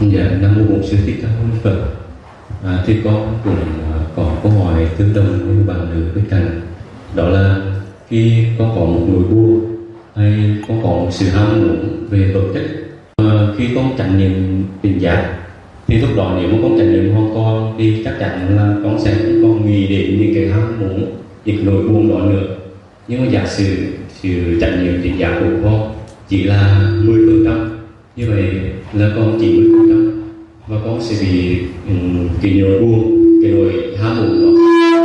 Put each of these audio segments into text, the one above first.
Dạ, Nam mô Bổn Sư Thích Ca Mâu Ni Phật. Thì con cũng có câu hỏi tương đồng với bạn nữ bên cạnh, đó là khi con có một nỗi buồn hay con có một sự ham muốn về vật chất, khi con trải nghiệm tình giác, thì lúc đó nếu mà con trải nghiệm hoàn toàn thì chắc chắn là con sẽ không còn nghĩ đến những cái ham muốn, những nỗi buồn đó nữa. Nhưng mà giả sử sự trải nghiệm tình giác của con chỉ là 10%, như vậy là con chỉ 10%, và con sẽ bị cái nỗi buồn, cái nỗi ham muốn đó.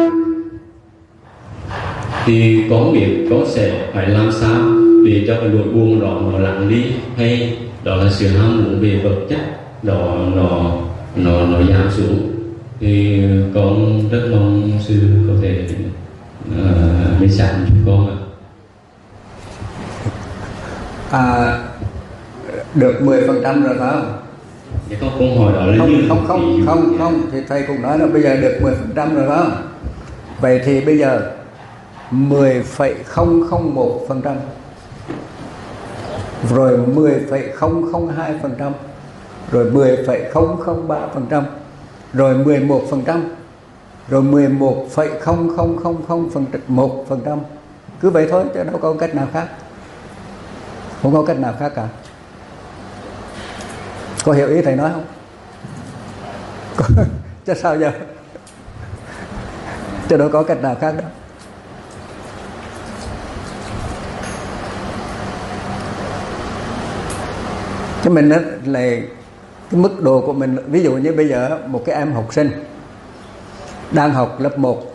Thì con biết con sẽ phải làm sao để cho cái nỗi buồn đó nó lặng đi, hay đó là sự ham muốn về vật chất đó nó giảm xuống. Thì con rất mong sư có thể minh sáng cho con ạ. Được 10% rồi phải không? Dạ, con cũng hỏi đó là không thì thầy cũng nói là bây giờ được 10% rồi phải không? Vậy thì bây giờ 10,001%, rồi 10,002%, rồi 10,003%, rồi 11%, rồi 11,00001%. Cứ vậy thôi chứ đâu có cách nào khác. Không có cách nào khác cả. Có hiểu ý thầy nói không? Chứ sao giờ? Chứ đâu có cách nào khác đâu. Chứ mình là cái mức độ của mình. Ví dụ như bây giờ một cái em học sinh đang học lớp 1,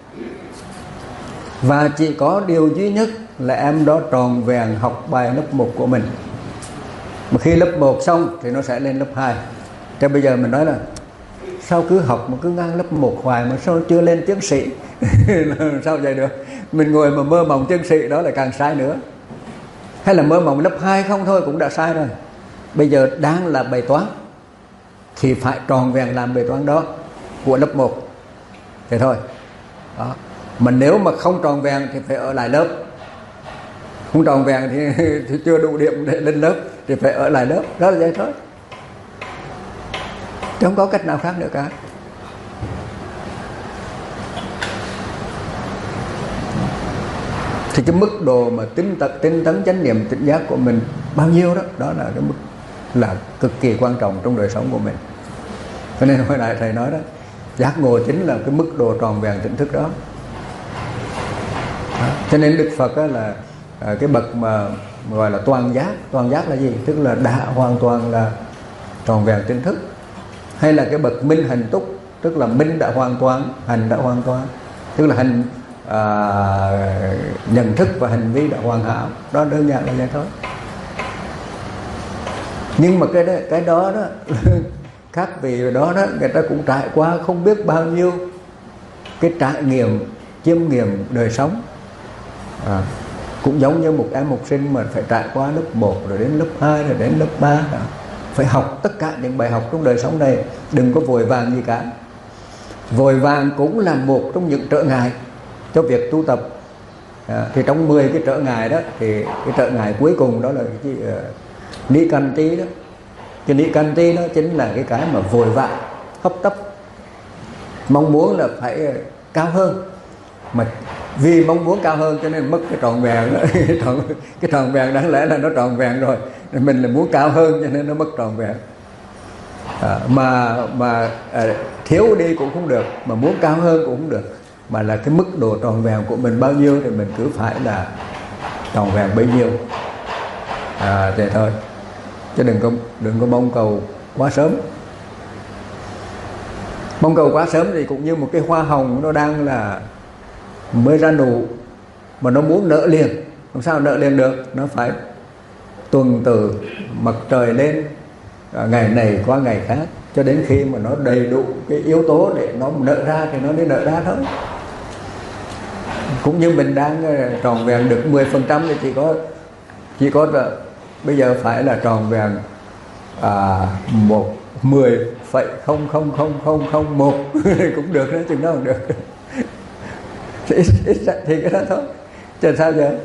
và chỉ có điều duy nhất là em đó tròn vẹn học bài lớp 1 của mình. Mà khi lớp 1 xong thì nó sẽ lên lớp 2. Thế bây giờ mình nói là sao cứ học mà cứ ngang lớp 1 hoài mà sao chưa lên tiến sĩ? Sao vậy được? Mình ngồi mà mơ mộng tiến sĩ đó là càng sai nữa. Hay là mơ mộng lớp 2 không thôi cũng đã sai rồi. Bây giờ đang là bài toán thì phải tròn vẹn làm bài toán đó của lớp 1 thế thôi đó. Mà nếu mà không tròn vẹn thì phải ở lại lớp. Không tròn vẹn thì chưa đủ điểm để lên lớp thì phải ở lại lớp. Đó là vậy thôi, chứ không có cách nào khác nữa cả. Thì cái mức độ mà tinh tấn chánh niệm tỉnh giác của mình bao nhiêu đó, đó là cái mức là cực kỳ quan trọng trong đời sống của mình. Cho nên hồi nãy thầy nói đó, giác ngộ chính là cái mức độ tròn vẹn tỉnh thức đó. Cho nên Đức Phật đó là cái bậc mà gọi là toàn giác. Toàn giác là gì? Tức là đã hoàn toàn là tròn vẹn tỉnh thức. Hay là cái bậc minh hành túc, tức là minh đã hoàn toàn, hành đã hoàn toàn, tức là hành nhận thức và hành vi đã hoàn hảo. Đó đơn giản là vậy thôi. Nhưng mà cái đó các vị đó người ta cũng trải qua không biết bao nhiêu cái trải nghiệm, chiêm nghiệm đời sống. Cũng giống như một em học sinh mà phải trải qua lớp 1 rồi đến lớp 2 rồi đến lớp 3 đó. Phải học tất cả những bài học trong đời sống này. Đừng có vội vàng gì cả. Vội vàng cũng là một trong những trở ngại cho việc tu tập. Thì trong 10 cái trở ngại đó, thì cái trở ngại cuối cùng đó là cái gì? Ni canh tí đó. Cái ni canh tí đó chính là cái mà vội vã, hấp tấp, mong muốn là phải cao hơn. Mà vì mong muốn cao hơn cho nên mất cái trọn vẹn đó. Cái trọn vẹn đáng lẽ là nó trọn vẹn rồi, mình là muốn cao hơn cho nên nó mất trọn vẹn. Mà thiếu đi cũng không được, mà muốn cao hơn cũng không được. Mà là cái mức độ trọn vẹn của mình bao nhiêu thì mình cứ phải là trọn vẹn bấy nhiêu. Thế thôi. Chứ đừng có mong cầu quá sớm. Mong cầu quá sớm thì cũng như một cái hoa hồng nó đang là mới ra nụ mà nó muốn nở liền. Làm sao nở liền được? Nó phải tuần từ mặt trời lên ngày này qua ngày khác, cho đến khi mà nó đầy đủ cái yếu tố để nó nở ra thì nó mới nở ra thôi. Cũng như mình đang tròn vẹn được 10% thì chỉ có là bây giờ phải là tròn vẹn 10,00001 cũng được đó, chừng đó cũng được. Ít thì cái đó thôi, chứ sao giờ.